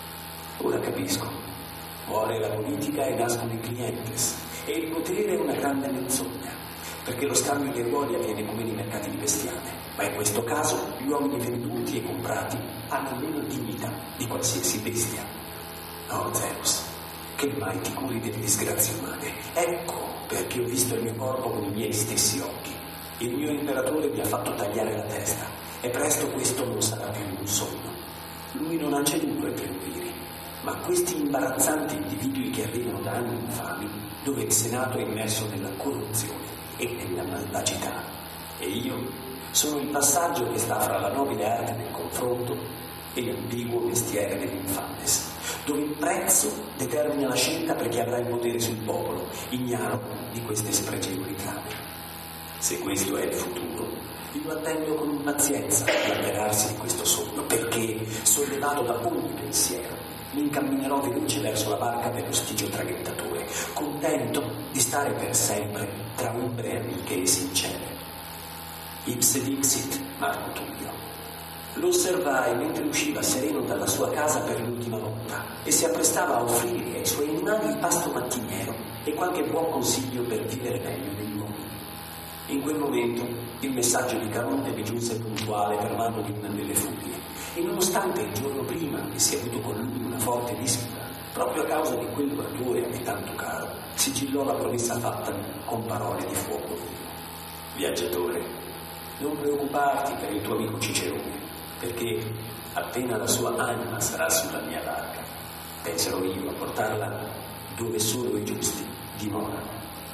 Ora capisco. Muore la politica e nascono i clientes, e il potere è una grande menzogna, perché lo scambio dei ruoli avviene come nei mercati di bestiame, ma in questo caso gli uomini venduti e comprati hanno meno dignità di qualsiasi bestia. Oh Zeus, che mai ti curi delle disgrazie umane? Ecco perché ho visto il mio corpo con i miei stessi occhi. Il mio imperatore mi ha fatto tagliare la testa, e presto questo non sarà più un sogno. Lui non ha ceduto ai triunviri, ma questi imbarazzanti individui che arrivano da anni infami, dove il Senato è immerso nella corruzione e nella maldacità. E io sono il passaggio che sta fra la nobile arte del confronto e l'ambiguo mestiere dell'infames, dove il prezzo determina la scelta per chi avrà il potere sul popolo, ignaro di queste spregevoli trame. Se questo è il futuro, io attendo con impazienza l'avverarsi di questo sogno, perché, sollevato da ogni pensiero, mi incamminerò veloce verso la barca dello stigio traghettatore, contento contento di stare per sempre tra ombre amiche e sincere. Ipse dixit Marco Tullio. Lo osservai mentre usciva sereno dalla sua casa per l'ultima volta e si apprestava a offrire ai suoi animali il pasto mattiniero e qualche buon consiglio per vivere meglio nell'uomo. In quel momento il messaggio di Caronte mi giunse puntuale per mano di una delle furie, e nonostante il giorno prima avessi avuto con lui una forte disputa, proprio a causa di quel guardore a me tanto caro, sigillò la promessa fatta con parole di fuoco vivo. Viaggiatore, non preoccuparti per il tuo amico Cicerone, perché appena la sua anima sarà sulla mia barca, penserò io a portarla dove solo i giusti dimorano.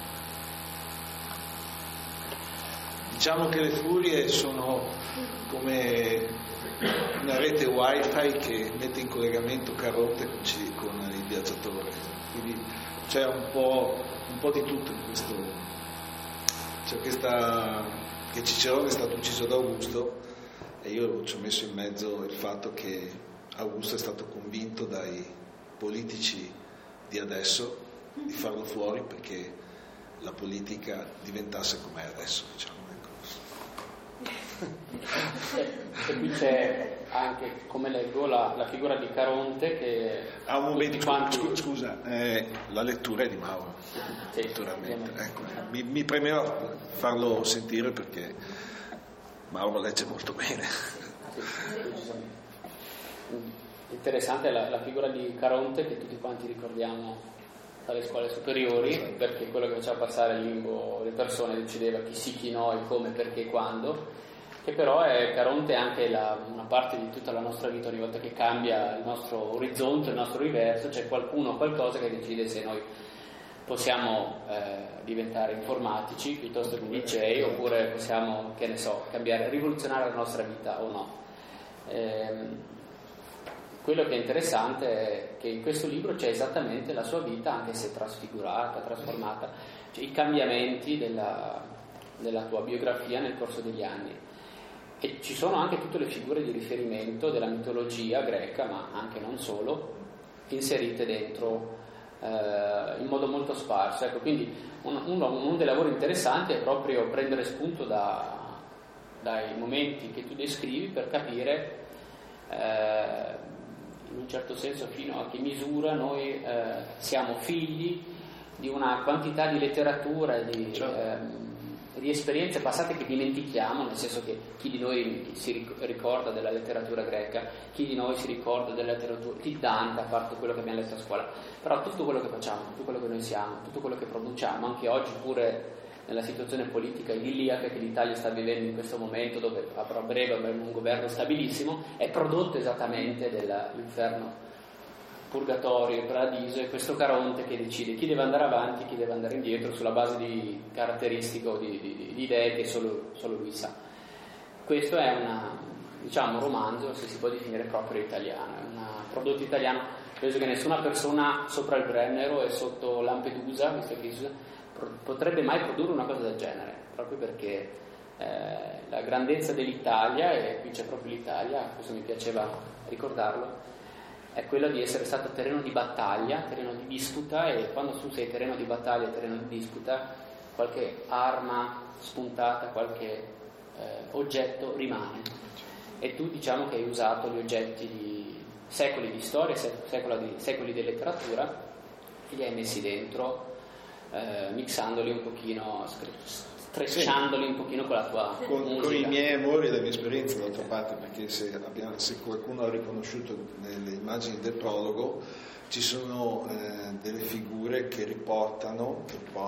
Diciamo che le furie sono come una rete wifi che mette in collegamento Caronte con il viaggiatore, quindi c'è un po' di tutto in questo. C'è che Cicerone è stato ucciso da Augusto, e io ci ho messo in mezzo il fatto che Augusto è stato convinto dai politici di adesso di farlo fuori perché la politica diventasse com'è adesso, diciamo. E qui c'è anche, come leggo, la figura di Caronte che un momento, scusa, la lettura è di Mauro, sì, naturalmente. Ecco, mi premeva farlo sentire perché Mauro legge molto bene. Interessante la figura di Caronte che tutti quanti ricordiamo dalle scuole superiori, perché quello che faceva passare il limbo le persone decideva chi sì, chi no, e come, perché, quando. Che però Caronte è anche una parte di tutta la nostra vita. Ogni volta che cambia il nostro orizzonte, il nostro universo, c'è qualcuno o qualcosa che decide se noi possiamo diventare informatici piuttosto che licei, oppure possiamo, che ne so, cambiare, rivoluzionare la nostra vita o no. Quello che è interessante è che in questo libro c'è esattamente la sua vita, anche se trasfigurata, trasformata, cioè i cambiamenti della tua biografia nel corso degli anni. E ci sono anche tutte le figure di riferimento della mitologia greca, ma anche non solo, inserite dentro in modo molto sparso. Ecco, quindi uno dei lavori interessanti è proprio prendere spunto dai momenti che tu descrivi per capire in un certo senso fino a che misura noi siamo figli di una quantità di letteratura e di esperienze passate che dimentichiamo, nel senso che chi di noi si ricorda della letteratura greca, chi di noi si ricorda della letteratura di Dante, a parte quello che abbiamo letto a scuola, però tutto quello che facciamo, tutto quello che noi siamo, tutto quello che produciamo, anche oggi pure nella situazione politica idilliaca che l'Italia sta vivendo in questo momento, dove a breve avremo un governo stabilissimo, è prodotto esattamente dell'inferno, purgatorio e paradiso, e questo Caronte che decide chi deve andare avanti, chi deve andare indietro sulla base di caratteristiche o di idee che solo lui sa. Questo è un romanzo, se si può definire, proprio italiano, è un prodotto italiano. Penso che nessuna persona sopra il Brennero e sotto Lampedusa, visto che potrebbe mai produrre una cosa del genere, proprio perché la grandezza dell'Italia, e qui c'è proprio l'Italia, questo mi piaceva ricordarlo, è quella di essere stato terreno di battaglia, terreno di disputa, e quando tu sei terreno di battaglia, terreno di disputa, qualche arma spuntata, qualche oggetto rimane, e tu diciamo che hai usato gli oggetti di secoli di storia, secoli di letteratura, e li hai messi dentro, mixandoli un pochino, strecciandoli un pochino con la tua musica. Con i miei amori e le mie esperienze, d'altra parte, perché se qualcuno ha riconosciuto nelle immagini del prologo, ci sono delle figure che riportano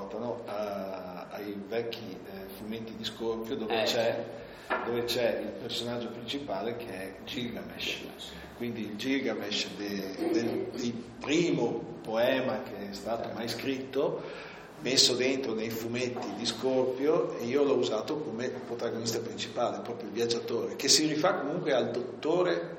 ai vecchi fumetti di Scorpio, dove c'è il personaggio principale che è Gilgamesh. Quindi il Gilgamesh del primo poema che è stato mai scritto, messo dentro nei fumetti di Scorpio, e io l'ho usato come protagonista principale, proprio il viaggiatore, che si rifà comunque al dottore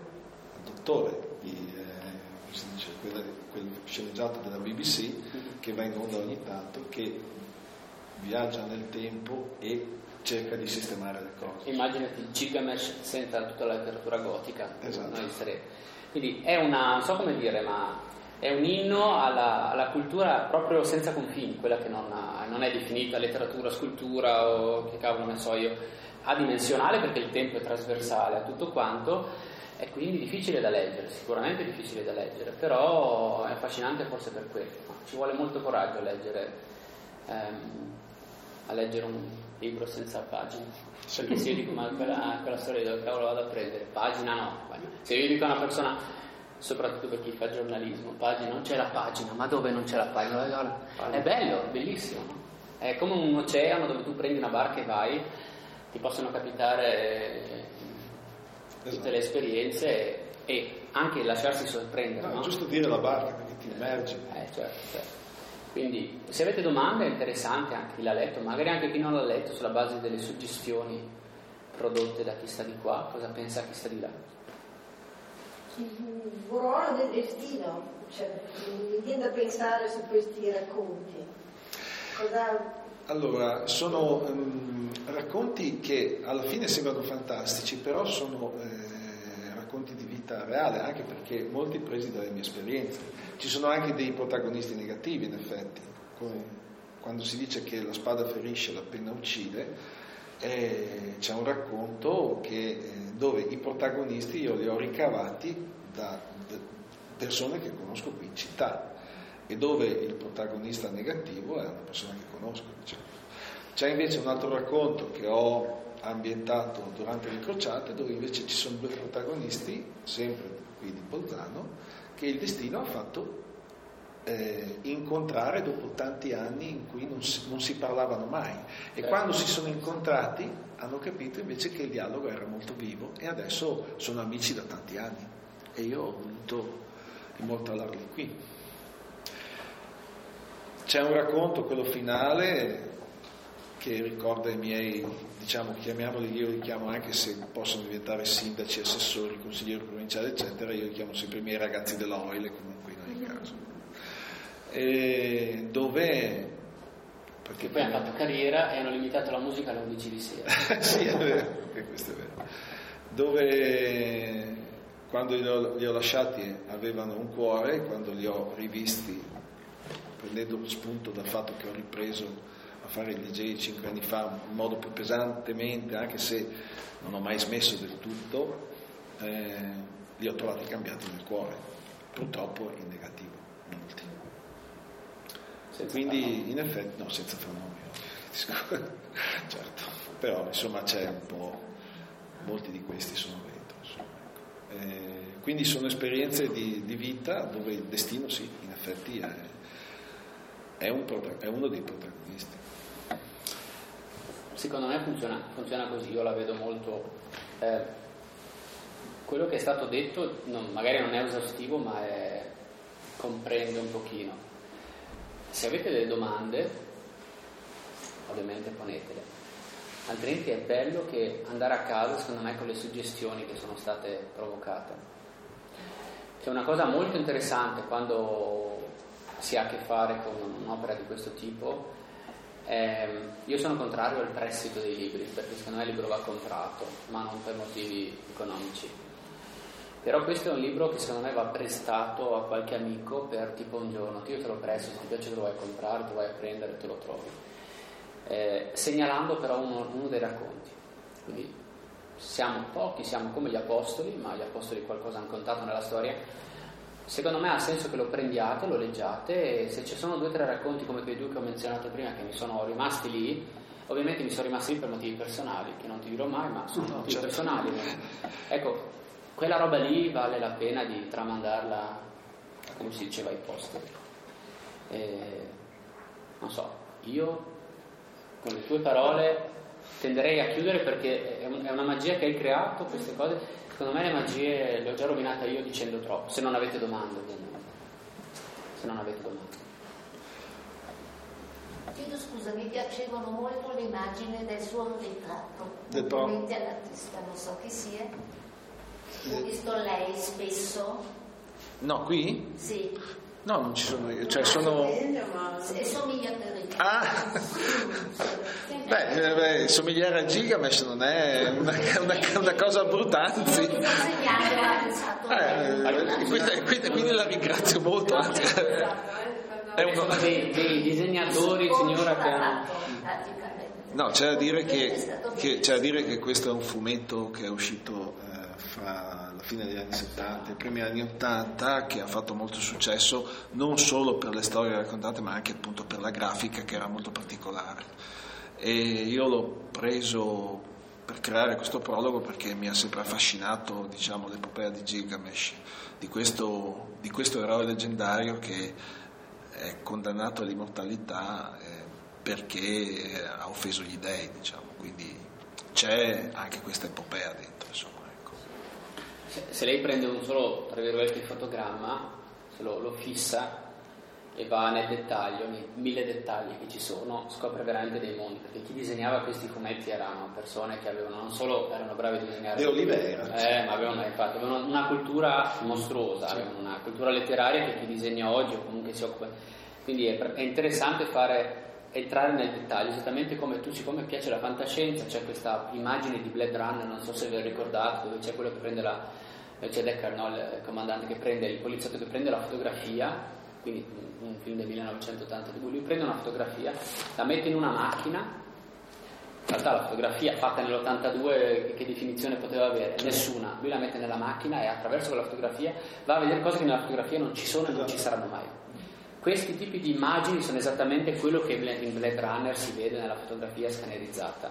quel sceneggiato della BBC che va in onda ogni tanto, che viaggia nel tempo e cerca di sistemare le cose. Immaginati Gilgamesh senza tutta la letteratura gotica. Esatto. Quindi è non so come dire, ma è un inno alla cultura proprio senza confini, quella che non è definita letteratura, scultura o che cavolo ne so io, adimensionale perché il tempo è trasversale a tutto quanto, è quindi difficile da leggere, sicuramente difficile da leggere, però è affascinante forse per quello. Ci vuole molto coraggio a leggere un libro senza pagine. Perché se io dico ma quella storia dove cavolo vado a prendere? Pagina no. Se io dico a una persona, soprattutto per chi fa giornalismo, pagina, non c'è la pagina, ma dove non c'è la pagina? È bello, è bellissimo, no? È come un oceano dove tu prendi una barca e vai, ti possono capitare tutte le esperienze e anche lasciarsi sorprendere. No? È giusto dire la barca perché ti immergi. Certo. Quindi se avete domande è interessante anche chi l'ha letto, magari anche chi non l'ha letto, sulla base delle suggestioni prodotte da chi sta di qua, cosa pensa chi sta di là. Il ruolo del destino, cioè, mi viene da pensare su questi racconti. Allora, sono racconti che alla fine sembrano fantastici, però sono racconti di vita reale, anche perché molti presi dalle mie esperienze. Ci sono anche dei protagonisti negativi, in effetti, come quando si dice che la spada ferisce, la penna uccide, c'è un racconto dove i protagonisti io li ho ricavati da persone che conosco qui in città, e dove il protagonista negativo è una persona che conosco. C'è invece un altro racconto che ho ambientato durante le crociate, dove invece ci sono due protagonisti, sempre qui di Bolzano, che il destino ha fatto incontrare dopo tanti anni in cui non si parlavano mai, e quando si sono incontrati hanno capito invece che il dialogo era molto vivo, e adesso sono amici da tanti anni, e io ho voluto immortalarli qui. C'è un racconto, quello finale, che ricorda i miei, diciamo, chiamiamoli, io li chiamo, anche se possono diventare sindaci, assessori, consiglieri provinciali eccetera, io li chiamo sempre i miei ragazzi della OIL, comunque in ogni caso, dove, perché poi hanno fatto carriera e hanno limitato la musica alle 11 di sera. Sì, è vero, questo è vero, dove quando li ho lasciati avevano un cuore, quando li ho rivisti, prendendo spunto dal fatto che ho ripreso a fare il DJ 5 anni fa in modo più pesantemente, anche se non ho mai smesso del tutto, li ho trovati cambiati nel cuore, purtroppo in negativo, molti. Quindi in effetti, no, senza far nomi, certo, però insomma c'è un po', molti di questi sono dentro, insomma. Quindi sono esperienze di vita dove il destino, sì, in effetti è uno dei protagonisti. Secondo me funziona così, io la vedo molto. Quello che è stato detto magari non è esaustivo, ma comprende un pochino. Se avete delle domande, ovviamente ponetele, altrimenti è bello che andare a casa, secondo me, con le suggestioni che sono state provocate. C'è una cosa molto interessante quando si ha a che fare con un'opera di questo tipo. Io sono contrario al prestito dei libri, perché secondo me il libro va comprato, ma non per motivi economici. Però questo è un libro che secondo me va prestato a qualche amico per tipo un giorno, io te lo presto, se ti piace te lo vai a comprare, te lo vai a prendere, te lo trovi, segnalando però uno dei racconti. Quindi siamo pochi, siamo come gli apostoli, ma gli apostoli qualcosa hanno contato nella storia. Secondo me ha senso che lo prendiate, lo leggiate, e se ci sono 2 o 3 racconti come quei 2 che ho menzionato prima che mi sono rimasti lì, ovviamente mi sono rimasti lì per motivi personali, che non ti dirò mai, ma sono motivi personali. Ecco, quella roba lì vale la pena di tramandarla, come si diceva ai posteri. Non so, io con le tue parole tenderei a chiudere, perché è una magia che hai creato, queste cose. Secondo me le magie le ho già rovinate io dicendo troppo, se non avete domande, ovviamente. Se non avete domande. Chiedo scusa, mi piacevano molto le immagini del suo ritratto, del complimenti all'artista, non so chi sia. Ho visto lei spesso. No, qui? Sì. No, non ci sono io, cioè sono... E somiglia a te. Ah! Beh, somigliare a Gilgamesh non è una cosa brutta, anzi. Quindi la ringrazio molto. Anzi, è uno dei disegnatori, signora, che hanno... No, c'è da dire che questo è un fumetto che è uscito fra la fine degli anni 70 e i primi anni 80, che ha fatto molto successo non solo per le storie raccontate, ma anche appunto per la grafica, che era molto particolare. E io l'ho preso per creare questo prologo perché mi ha sempre affascinato, diciamo, l'epopea di Gilgamesh, di questo eroe leggendario che è condannato all'immortalità perché ha offeso gli dei, diciamo. Quindi c'è anche questa epopea dentro, insomma, ecco. Se lei prende un solo, tra virgolette, il fotogramma, se lo fissa e va nel dettaglio, nei 1000 dettagli che ci sono, scopre veramente dei mondi, perché chi disegnava questi fumetti erano persone che avevano, non solo erano bravi a disegnare, De Oliveira, ma avevano una cultura mostruosa, avevano una cultura letteraria che chi disegna oggi o comunque si occupa, quindi è interessante entrare nel dettaglio, esattamente come tu, siccome piace la fantascienza, c'è questa immagine di Blade Runner, non so se vi ricordate, dove c'è quello che prende c'è Deckard, no? Il comandante che prende, il poliziotto che prende la fotografia, quindi un film del 1980 di cui lui prende una fotografia, la mette in una macchina, in realtà la fotografia fatta nell'82 che definizione poteva avere? Nessuna. Lui la mette nella macchina e attraverso quella fotografia va a vedere cose che nella fotografia non ci sono e non ci saranno mai. Questi tipi di immagini sono esattamente quello che in Blade Runner si vede nella fotografia scannerizzata,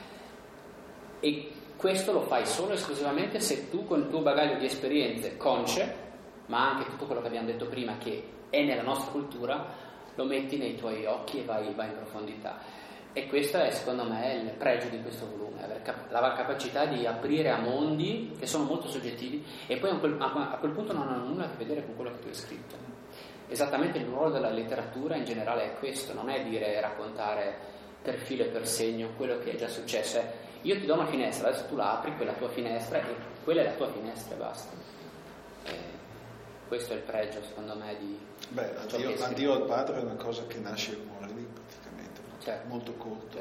e questo lo fai solo e esclusivamente se tu, con il tuo bagaglio di esperienze consce, ma anche tutto quello che abbiamo detto prima che è nella nostra cultura, lo metti nei tuoi occhi e vai in profondità. E questo è, secondo me, il pregio di questo volume, la capacità di aprire a mondi che sono molto soggettivi e poi a quel punto non hanno nulla a che vedere con quello che tu hai scritto. Esattamente il ruolo della letteratura in generale è questo, non è dire raccontare per filo e per segno quello che è già successo. Io ti do una finestra, adesso tu la apri, quella tua finestra, e quella è la tua finestra e basta. Questo è il pregio, secondo me, di... Beh, Addio al padre è una cosa che nasce e muore lì, praticamente, certo. Molto corto.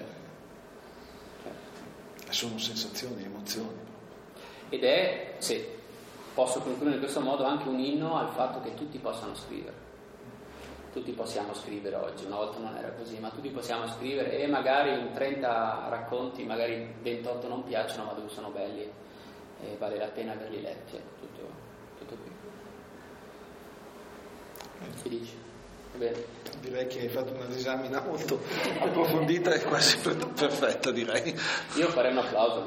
Certo. Sono sensazioni, emozioni. Ed è, se posso concludere in questo modo, anche un inno al fatto che tutti possano scrivere. Tutti possiamo scrivere oggi, una volta non era così, ma tutti possiamo scrivere, e magari in 30 racconti, magari 28 non piacciono, ma 2 sono belli e vale la pena averli letti. Tutto qui. Che dici? Va bene. Direi che hai fatto una disamina molto approfondita e quasi perfetta, direi. Io farei un applauso.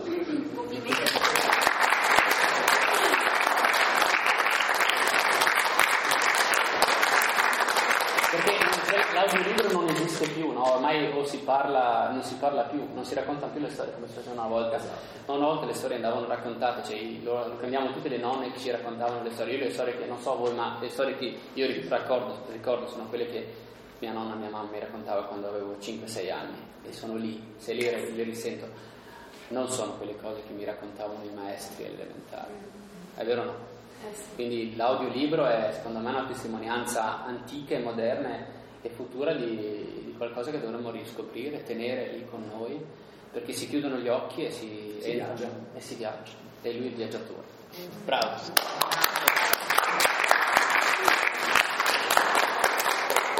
Perché l'audiolibro non esiste più, no? Ormai non si parla più, non si raccontano più le storie come si faceva una volta. Una volta le storie andavano raccontate, lo prendiamo tutte le nonne che ci raccontavano le storie. Io le storie che non so voi, ma le storie che io ricordo sono quelle che mia nonna, mia mamma mi raccontava quando avevo 5-6 anni, e sono lì, se le risento, non sono quelle cose che mi raccontavano i maestri elementari. È vero o no? Quindi l'audiolibro è, secondo me, una testimonianza antica e moderna e futura di qualcosa che dovremmo riscoprire, tenere lì con noi, perché si chiudono gli occhi e si viaggia. E lui è il viaggiatore. Bravo.